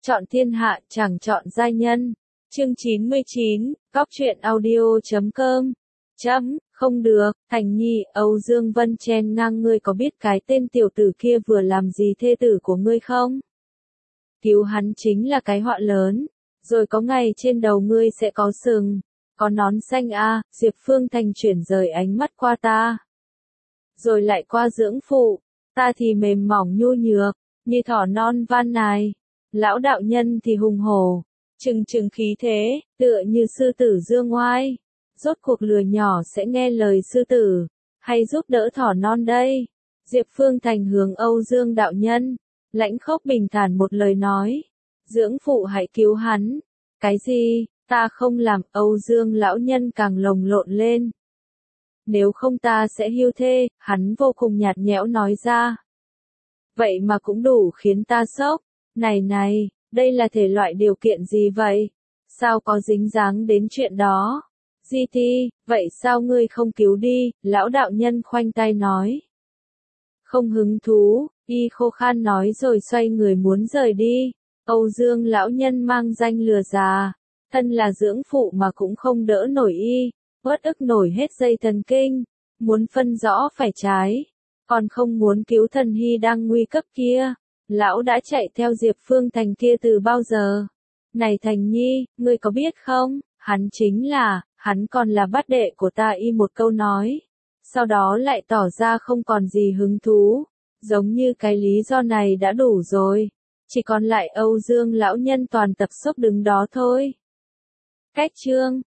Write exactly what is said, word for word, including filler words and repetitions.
Chọn thiên hạ chẳng chọn giai nhân. Chương chín mươi chín, Góc truyện audio chấm com. Chấm, không được, Thành Nhi, Âu Dương Vân chen ngang, ngươi có biết cái tên tiểu tử kia vừa làm gì thê tử của ngươi không? Cứu hắn chính là cái họa lớn, rồi có ngày trên đầu ngươi sẽ có sừng, có nón xanh a. À. Diệp Phương Thành chuyển rời ánh mắt qua ta, rồi lại qua dưỡng phụ, ta thì mềm mỏng nhu nhược, như thỏ non van nài. Lão đạo nhân thì hùng hổ, trừng trừng khí thế, tựa như sư tử dương oai. Rốt cuộc lừa nhỏ sẽ nghe lời sư tử, hay giúp đỡ thỏ non đây? Diệp Phương Thành hướng Âu Dương đạo nhân, lãnh khốc bình thản một lời nói. Dưỡng phụ hãy cứu hắn. Cái gì, ta không làm? Âu Dương lão nhân càng lồng lộn lên. Nếu không ta sẽ hưu thê, hắn vô cùng nhạt nhẽo nói ra. Vậy mà cũng đủ khiến ta sốc. Này này, đây là thể loại điều kiện gì vậy? Sao có dính dáng đến chuyện đó? Di Ti, vậy sao ngươi không cứu đi? Lão đạo nhân khoanh tay nói. Không hứng thú, y khô khan nói rồi xoay người muốn rời đi. Âu Dương lão nhân mang danh lừa già, thân là dưỡng phụ mà cũng không đỡ nổi y, uất ức nổi hết dây thần kinh, muốn phân rõ phải trái, còn không muốn cứu thần hy đang nguy cấp kia. Lão đã chạy theo Diệp Phương Thành kia từ bao giờ? Này Thành Nhi, ngươi có biết không, hắn chính là, hắn còn là bát đệ của ta. Y một câu nói, sau đó lại tỏ ra không còn gì hứng thú, giống như cái lý do này đã đủ rồi, chỉ còn lại Âu Dương lão nhân toàn tập sốc đứng đó thôi. Cách chương